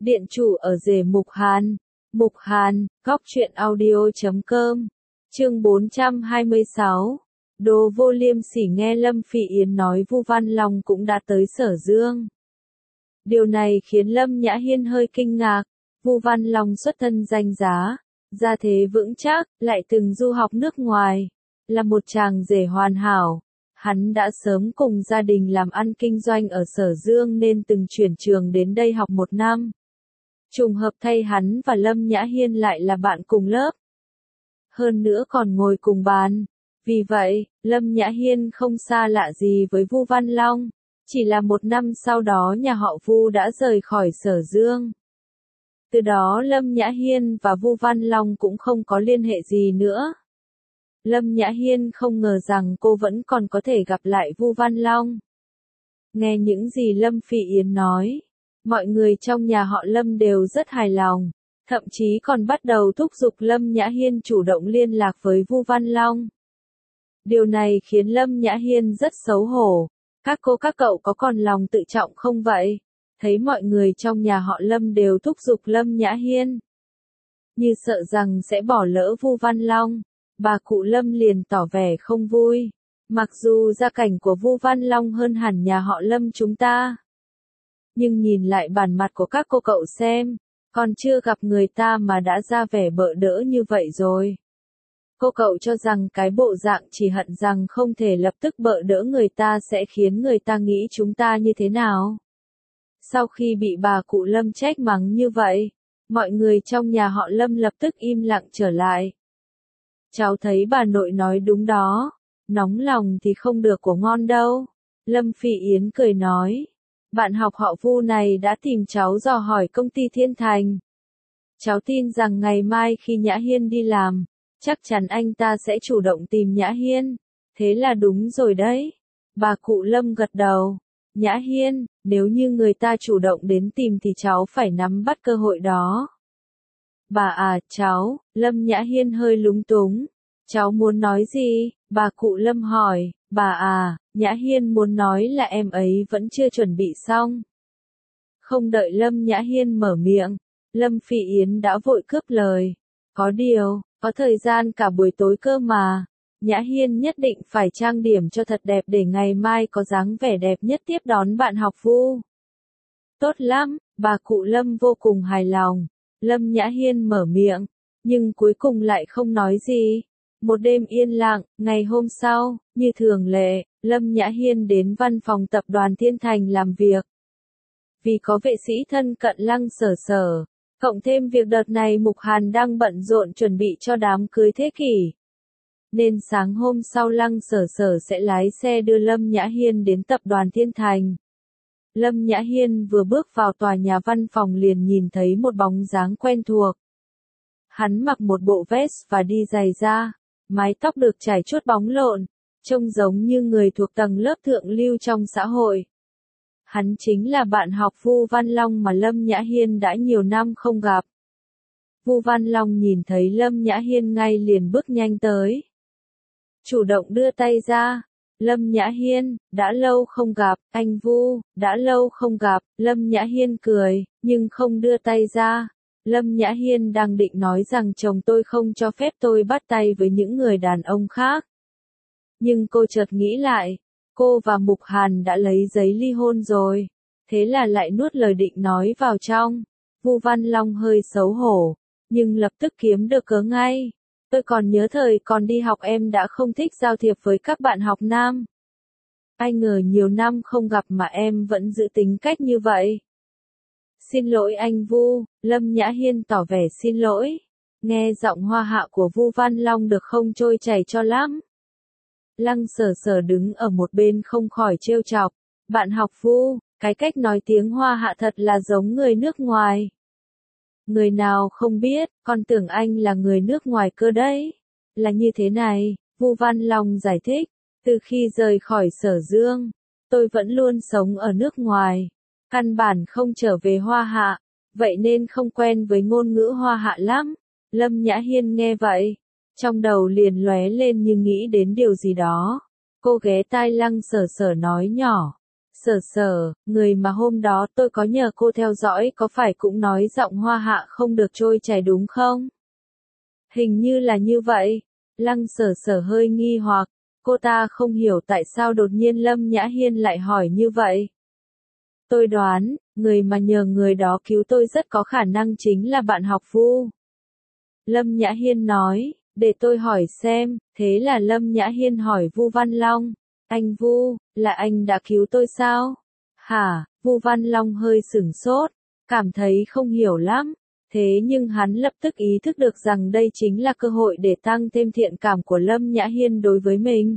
Điện chủ ở rể Mục Hàn. Mục Hàn, góc truyện audio.com. Chương 426. Đồ Vô Liêm Sỉ nghe Lâm Phỉ Yến nói Vu Văn Long cũng đã tới Sở Dương. Điều này khiến Lâm Nhã Hiên hơi kinh ngạc. Vu Văn Long xuất thân danh giá, gia thế vững chắc, lại từng du học nước ngoài, là một chàng rể hoàn hảo. Hắn đã sớm cùng gia đình làm ăn kinh doanh ở Sở Dương nên từng chuyển trường đến đây học 1 năm. Trùng hợp thay hắn và Lâm Nhã Hiên lại là bạn cùng lớp. Hơn nữa còn ngồi cùng bàn. Vì vậy, Lâm Nhã Hiên không xa lạ gì với Vu Văn Long. Chỉ là 1 năm sau đó nhà họ Vu đã rời khỏi Sở Dương. Từ đó Lâm Nhã Hiên và Vu Văn Long cũng không có liên hệ gì nữa. Lâm Nhã Hiên không ngờ rằng cô vẫn còn có thể gặp lại Vu Văn Long. Nghe những gì Lâm Phỉ Yến nói, mọi người trong nhà họ Lâm đều rất hài lòng, thậm chí còn bắt đầu thúc giục Lâm Nhã Hiên chủ động liên lạc với Vu Văn Long. Điều này khiến Lâm Nhã Hiên rất xấu hổ. Các cô các cậu có còn lòng tự trọng không vậy? Thấy mọi người trong nhà họ Lâm đều thúc giục Lâm Nhã Hiên, như sợ rằng sẽ bỏ lỡ Vu Văn Long, bà cụ Lâm liền tỏ vẻ không vui. Mặc dù gia cảnh của Vu Văn Long hơn hẳn nhà họ Lâm chúng ta, nhưng nhìn lại bản mặt của các cô cậu xem, còn chưa gặp người ta mà đã ra vẻ bợ đỡ như vậy rồi. Cô cậu cho rằng cái bộ dạng chỉ hận rằng không thể lập tức bợ đỡ người ta sẽ khiến người ta nghĩ chúng ta như thế nào. Sau khi bị bà cụ Lâm trách mắng như vậy, mọi người trong nhà họ Lâm lập tức im lặng trở lại. Cháu thấy bà nội nói đúng đó, nóng lòng thì không được của ngon đâu. Lâm Phỉ Yến cười nói, bạn học họ Vu này đã tìm cháu dò hỏi công ty Thiên Thành. Cháu tin rằng ngày mai khi Nhã Hiên đi làm, chắc chắn anh ta sẽ chủ động tìm Nhã Hiên. Thế là đúng rồi đấy. Bà cụ Lâm gật đầu. Nhã Hiên, nếu như người ta chủ động đến tìm thì cháu phải nắm bắt cơ hội đó. Bà à, cháu, Lâm Nhã Hiên hơi lúng túng. Cháu muốn nói gì? Bà cụ Lâm hỏi. Bà à, Nhã Hiên muốn nói là em ấy vẫn chưa chuẩn bị xong. Không đợi Lâm Nhã Hiên mở miệng, Lâm Phỉ Yến đã vội cướp lời. Có điều, có thời gian cả buổi tối cơ mà. Nhã Hiên nhất định phải trang điểm cho thật đẹp để ngày mai có dáng vẻ đẹp nhất tiếp đón bạn học Vu. Tốt lắm, bà cụ Lâm vô cùng hài lòng. Lâm Nhã Hiên mở miệng, nhưng cuối cùng lại không nói gì. Một đêm yên lặng, ngày hôm sau, như thường lệ, Lâm Nhã Hiên đến văn phòng tập đoàn Thiên Thành làm việc. Vì có vệ sĩ thân cận Lăng Sở Sở, cộng thêm việc đợt này Mục Hàn đang bận rộn chuẩn bị cho đám cưới thế kỷ, nên sáng hôm sau Lăng Sở Sở sẽ lái xe đưa Lâm Nhã Hiên đến tập đoàn Thiên Thành. Lâm Nhã Hiên vừa bước vào tòa nhà văn phòng liền nhìn thấy một bóng dáng quen thuộc. Hắn mặc một bộ vest và đi giày da, mái tóc được chải chuốt bóng lộn, trông giống như người thuộc tầng lớp thượng lưu trong xã hội. Hắn chính là bạn học Vu Văn Long mà Lâm Nhã Hiên đã nhiều năm không gặp. Vu Văn Long nhìn thấy Lâm Nhã Hiên ngay liền bước nhanh tới, chủ động đưa tay ra. Lâm Nhã Hiên, đã lâu không gặp, anh Vu, đã lâu không gặp. Lâm Nhã Hiên cười, nhưng không đưa tay ra. Lâm Nhã Hiên đang định nói rằng chồng tôi không cho phép tôi bắt tay với những người đàn ông khác. Nhưng cô chợt nghĩ lại, cô và Mục Hàn đã lấy giấy ly hôn rồi. Thế là lại nuốt lời định nói vào trong. Vu Văn Long hơi xấu hổ, nhưng lập tức kiếm được cớ ngay. Tôi còn nhớ thời còn đi học em đã không thích giao thiệp với các bạn học nam. Ai ngờ nhiều năm không gặp mà em vẫn giữ tính cách như vậy. Xin lỗi anh Vu, Lâm Nhã Hiên tỏ vẻ xin lỗi. Nghe giọng hoa hạ của Vu Văn Long được không trôi chảy cho lắm. Lăng Sở Sở đứng ở một bên không khỏi trêu chọc. Bạn học Vu, cái cách nói tiếng hoa hạ thật là giống người nước ngoài. Người nào không biết, con tưởng anh là người nước ngoài cơ đấy. Là như thế này, Vu Văn Long giải thích. Từ khi rời khỏi Sở Dương, tôi vẫn luôn sống ở nước ngoài. Căn bản không trở về hoa hạ, vậy nên không quen với ngôn ngữ hoa hạ lắm. Lâm Nhã Hiên nghe vậy, trong đầu liền lóe lên như nghĩ đến điều gì đó. Cô ghé tai Lăng Sở Sở nói nhỏ. Sở, người mà hôm đó tôi có nhờ cô theo dõi có phải cũng nói giọng Hoa Hạ không được trôi chảy đúng không? Hình như là như vậy. Lăng Sở hơi nghi hoặc, cô ta không hiểu tại sao đột nhiên Lâm Nhã Hiên lại hỏi như vậy. Tôi đoán, người mà nhờ người đó cứu tôi rất có khả năng chính là bạn học Vu. Lâm Nhã Hiên nói, để tôi hỏi xem, thế là Lâm Nhã Hiên hỏi Vu Văn Long, anh Vu, là anh đã cứu tôi sao? Hả, Vu Văn Long hơi sửng sốt, cảm thấy không hiểu lắm, thế nhưng hắn lập tức ý thức được rằng đây chính là cơ hội để tăng thêm thiện cảm của Lâm Nhã Hiên đối với mình.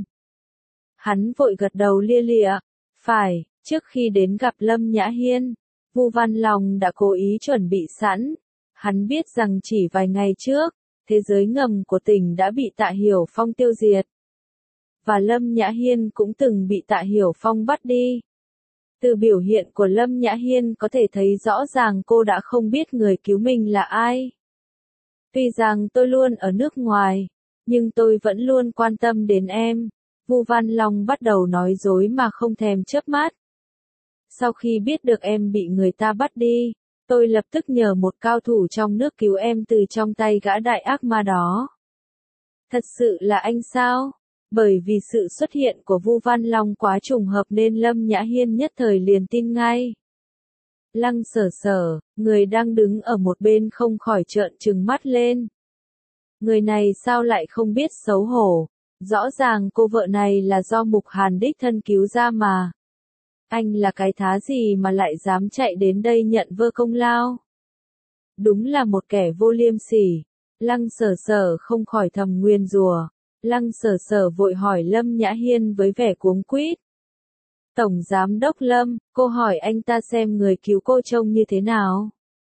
Hắn vội gật đầu lia lịa, phải, trước khi đến gặp Lâm Nhã Hiên, Vu Văn Long đã cố ý chuẩn bị sẵn. Hắn biết rằng chỉ vài ngày trước, thế giới ngầm của tỉnh đã bị Tạ Hiểu Phong tiêu diệt. Và Lâm Nhã Hiên cũng từng bị Tạ Hiểu Phong bắt đi. Từ biểu hiện của Lâm Nhã Hiên có thể thấy rõ ràng cô đã không biết người cứu mình là ai. Tuy rằng tôi luôn ở nước ngoài, nhưng tôi vẫn luôn quan tâm đến em. Vu Văn Long bắt đầu nói dối mà không thèm chớp mắt. Sau khi biết được em bị người ta bắt đi, tôi lập tức nhờ một cao thủ trong nước cứu em từ trong tay gã đại ác ma đó. Thật sự là anh sao? Bởi vì sự xuất hiện của Vu Văn Long quá trùng hợp nên Lâm Nhã Hiên nhất thời liền tin ngay. Lăng Sở, người đang đứng ở một bên không khỏi trợn trừng mắt lên. Người này sao lại không biết xấu hổ? Rõ ràng cô vợ này là do Mục Hàn đích thân cứu ra mà. Anh là cái thá gì mà lại dám chạy đến đây nhận vơ công lao? Đúng là một kẻ vô liêm sỉ. Lăng Sở không khỏi thầm nguyền rủa. Lăng Sở vội hỏi Lâm Nhã Hiên với vẻ cuống quýt. Tổng Giám đốc Lâm, cô hỏi anh ta xem người cứu cô trông như thế nào?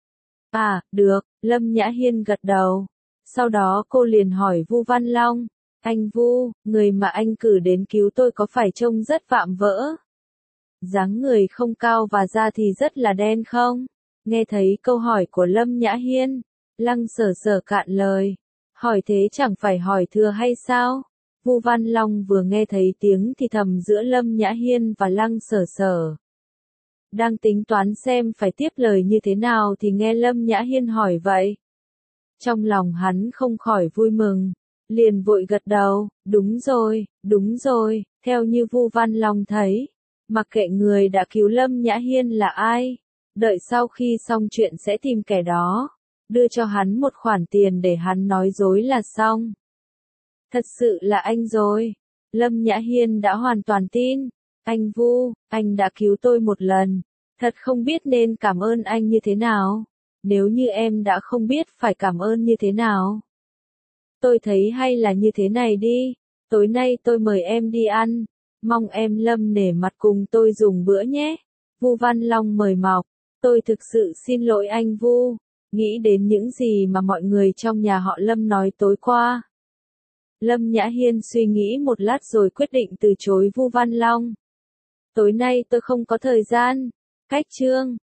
À, được, Lâm Nhã Hiên gật đầu. Sau đó cô liền hỏi Vu Văn Long. Anh Vu, người mà anh cử đến cứu tôi có phải trông rất vạm vỡ? Dáng người không cao và da thì rất là đen không? Nghe thấy câu hỏi của Lâm Nhã Hiên, Lăng Sở cạn lời. Hỏi thế chẳng phải hỏi thừa hay sao? Vu Văn Long vừa nghe thấy tiếng thì thầm giữa Lâm Nhã Hiên và Lăng Sở. Đang tính toán xem phải tiếp lời như thế nào thì nghe Lâm Nhã Hiên hỏi vậy. Trong lòng hắn không khỏi vui mừng, liền vội gật đầu, đúng rồi, theo như Vu Văn Long thấy. Mặc kệ người đã cứu Lâm Nhã Hiên là ai, đợi sau khi xong chuyện sẽ tìm kẻ đó, đưa cho hắn một khoản tiền để hắn nói dối là xong. Thật sự là anh rồi. Lâm Nhã Hiên đã hoàn toàn tin. Anh Vu, anh đã cứu tôi một lần. Thật không biết nên cảm ơn anh như thế nào. Nếu như em đã không biết phải cảm ơn như thế nào. Tôi thấy hay là như thế này đi. Tối nay tôi mời em đi ăn. Mong em Lâm nể mặt cùng tôi dùng bữa nhé. Vu Văn Long mời mọc. Tôi thực sự xin lỗi anh Vu. Nghĩ đến những gì mà mọi người trong nhà họ Lâm nói tối qua. Lâm Nhã Hiên suy nghĩ một lát rồi quyết định từ chối Vu Văn Long. Tối nay tôi không có thời gian. Cách chương.